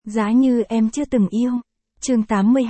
Giá như em chưa từng yêu. Chương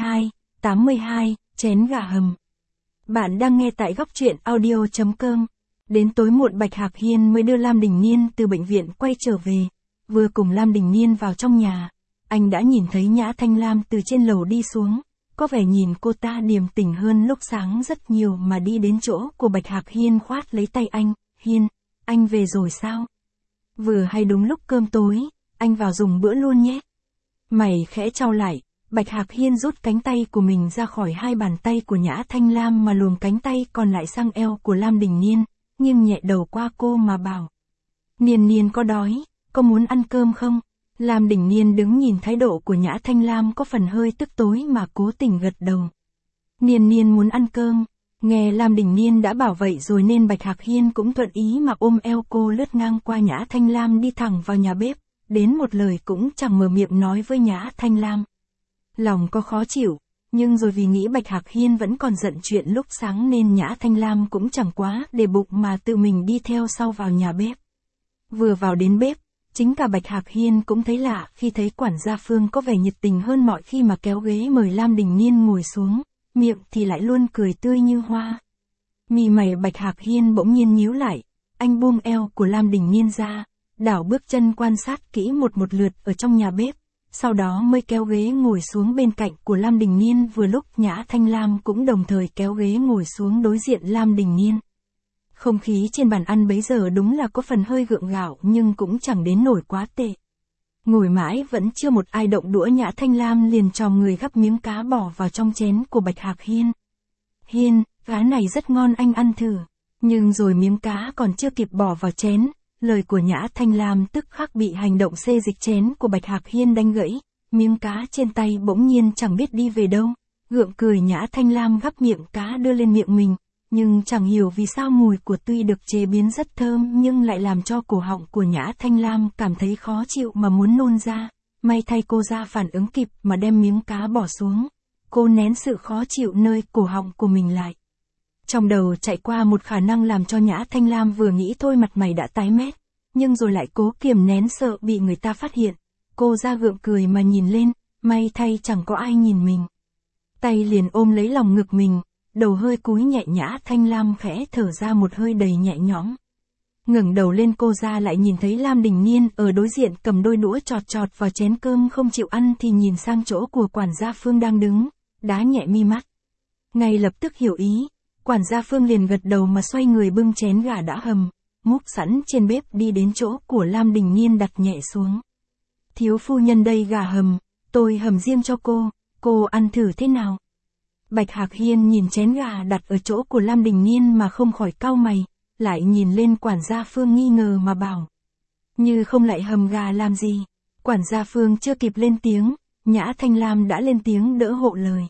82, chén gà hầm. Bạn đang nghe tại góc truyện audio.com. Đến tối muộn Bạch Hạc Hiên mới đưa Lam Đình Niên từ bệnh viện quay trở về. Vừa cùng Lam Đình Niên vào trong nhà, anh đã nhìn thấy Nhã Thanh Lam từ trên lầu đi xuống. Có vẻ nhìn cô ta điềm tĩnh hơn lúc sáng rất nhiều mà đi đến chỗ của Bạch Hạc Hiên khoát lấy tay anh. Hiên, anh về rồi sao? Vừa hay đúng lúc cơm tối, anh vào dùng bữa luôn nhé. Mày khẽ chau lại, Bạch Hạc Hiên rút cánh tay của mình ra khỏi hai bàn tay của Nhã Thanh Lam mà luồn cánh tay còn lại sang eo của Lam Đình Niên, nghiêng nhẹ đầu qua cô mà bảo. Niên Niên có đói, có muốn ăn cơm không? Lam Đình Niên đứng nhìn thái độ của Nhã Thanh Lam có phần hơi tức tối mà cố tình gật đầu. Niên Niên muốn ăn cơm. Nghe Lam Đình Niên đã bảo vậy rồi nên Bạch Hạc Hiên cũng thuận ý mà ôm eo cô lướt ngang qua Nhã Thanh Lam đi thẳng vào nhà bếp, đến một lời cũng chẳng mở miệng nói với Nhã Thanh Lam. Lòng có khó chịu, nhưng rồi vì nghĩ Bạch Hạc Hiên vẫn còn giận chuyện lúc sáng nên Nhã Thanh Lam cũng chẳng quá để bụng mà tự mình đi theo sau vào nhà bếp. Vừa vào đến bếp, chính cả Bạch Hạc Hiên cũng thấy lạ khi thấy quản gia Phương có vẻ nhiệt tình hơn mọi khi mà kéo ghế mời Lam Đình Niên ngồi xuống, miệng thì lại luôn cười tươi như hoa. Mi mày Bạch Hạc Hiên bỗng nhiên nhíu lại, anh buông eo của Lam Đình Niên ra, đảo bước chân quan sát kỹ một lượt ở trong nhà bếp, sau đó mới kéo ghế ngồi xuống bên cạnh của Lam Đình Niên vừa lúc Nhã Thanh Lam cũng đồng thời kéo ghế ngồi xuống đối diện Lam Đình Niên. Không khí trên bàn ăn bấy giờ đúng là có phần hơi gượng gạo nhưng cũng chẳng đến nổi quá tệ. Ngồi mãi vẫn chưa một ai động đũa Nhã Thanh Lam liền chòm người gắp miếng cá bỏ vào trong chén của Bạch Hạc Hiên. Hiên, cá này rất ngon anh ăn thử. Nhưng rồi miếng cá còn chưa kịp bỏ vào chén, lời của Nhã Thanh Lam tức khắc bị hành động xê dịch chén của Bạch Hạc Hiên đánh gãy, miếng cá trên tay bỗng nhiên chẳng biết đi về đâu. Gượng cười Nhã Thanh Lam gắp miệng cá đưa lên miệng mình, nhưng chẳng hiểu vì sao mùi của tuy được chế biến rất thơm nhưng lại làm cho cổ họng của Nhã Thanh Lam cảm thấy khó chịu mà muốn nôn ra. May thay cô ra phản ứng kịp mà đem miếng cá bỏ xuống. Cô nén sự khó chịu nơi cổ họng của mình lại. Trong đầu chạy qua một khả năng làm cho Nhã Thanh Lam vừa nghĩ thôi mặt mày đã tái mét, nhưng rồi lại cố kiềm nén sợ bị người ta phát hiện. Cô ra gượng cười mà nhìn lên, may thay chẳng có ai nhìn mình. Tay liền ôm lấy lòng ngực mình, đầu hơi cúi nhẹ Nhã Thanh Lam khẽ thở ra một hơi đầy nhẹ nhõm. Ngẩng đầu lên cô ra lại nhìn thấy Lam Đình Niên ở đối diện cầm đôi đũa chọt vào chén cơm không chịu ăn thì nhìn sang chỗ của quản gia Phương đang đứng, đá nhẹ mi mắt. Ngay lập tức hiểu ý, quản gia Phương liền gật đầu mà xoay người bưng chén gà đã hầm, múc sẵn trên bếp đi đến chỗ của Lam Đình Niên đặt nhẹ xuống. Thiếu phu nhân đây gà hầm, tôi hầm riêng cho cô ăn thử thế nào? Bạch Hạc Hiên nhìn chén gà đặt ở chỗ của Lam Đình Niên mà không khỏi cau mày, lại nhìn lên quản gia Phương nghi ngờ mà bảo. Như không lại hầm gà làm gì? Quản gia Phương chưa kịp lên tiếng, Nhã Thanh Lam đã lên tiếng đỡ hộ lời.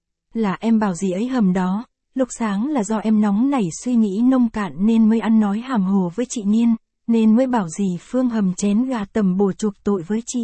Là em bảo gì ấy hầm đó, lúc sáng là do em nóng nảy suy nghĩ nông cạn nên mới ăn nói hàm hồ với chị Niên, nên mới bảo gì Phương hầm chén gà tầm bổ chuộc tội với chị.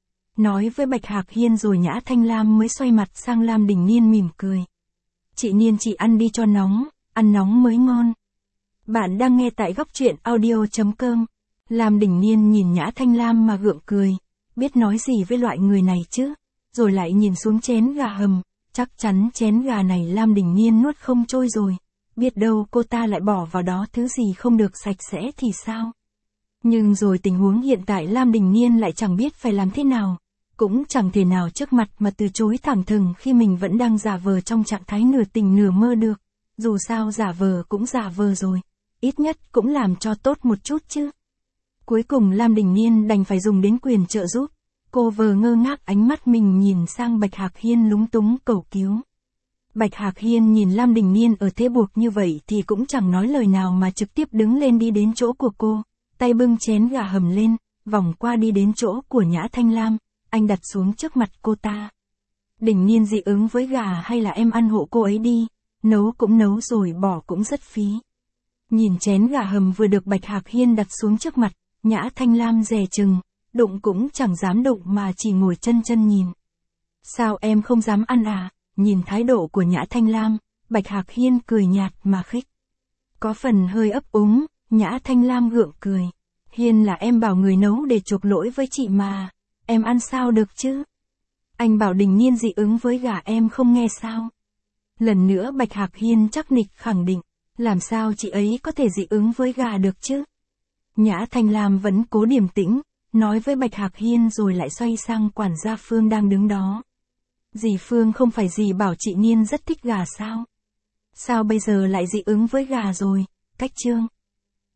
Nói với Bạch Hạc Hiên rồi Nhã Thanh Lam mới xoay mặt sang Lam Đình Niên mỉm cười. Chị Niên chị ăn đi cho nóng, ăn nóng mới ngon. Bạn đang nghe tại góc truyện audio.com. Lam Đình Niên nhìn Nhã Thanh Lam mà gượng cười, biết nói gì với loại người này chứ, rồi lại nhìn xuống chén gà hầm, chắc chắn chén gà này Lam Đình Niên nuốt không trôi rồi, biết đâu cô ta lại bỏ vào đó thứ gì không được sạch sẽ thì sao. Nhưng rồi tình huống hiện tại Lam Đình Niên lại chẳng biết phải làm thế nào, cũng chẳng thể nào trước mặt mà từ chối thẳng thừng khi mình vẫn đang giả vờ trong trạng thái nửa tình nửa mơ được, dù sao giả vờ cũng giả vờ rồi, ít nhất cũng làm cho tốt một chút chứ. Cuối cùng Lam Đình Niên đành phải dùng đến quyền trợ giúp, cô vờ ngơ ngác ánh mắt mình nhìn sang Bạch Hạc Hiên lúng túng cầu cứu. Bạch Hạc Hiên nhìn Lam Đình Niên ở thế buộc như vậy thì cũng chẳng nói lời nào mà trực tiếp đứng lên đi đến chỗ của cô, tay bưng chén gà hầm lên, vòng qua đi đến chỗ của Nhã Thanh Lam, anh đặt xuống trước mặt cô ta. Đình Niên dị ứng với gà hay là em ăn hộ cô ấy đi, nấu cũng nấu rồi bỏ cũng rất phí. Nhìn chén gà hầm vừa được Bạch Hạc Hiên đặt xuống trước mặt, Nhã Thanh Lam dè chừng, đụng cũng chẳng dám đụng mà chỉ ngồi chân nhìn. Sao em không dám ăn à? Nhìn thái độ của Nhã Thanh Lam, Bạch Hạc Hiên cười nhạt mà khích. Có phần hơi ấp úng, Nhã Thanh Lam gượng cười. Hiên là em bảo người nấu để chuộc lỗi với chị mà, em ăn sao được chứ? Anh bảo Đình Nhiên dị ứng với gà em không nghe sao? Lần nữa Bạch Hạc Hiên chắc nịch khẳng định, làm sao chị ấy có thể dị ứng với gà được chứ? Nhã Thanh Lam vẫn cố điềm tĩnh, nói với Bạch Hạc Hiên rồi lại xoay sang quản gia Phương đang đứng đó. Dì Phương không phải dì bảo chị Nhiên rất thích gà sao? Sao bây giờ lại dị ứng với gà rồi, Cách Trương?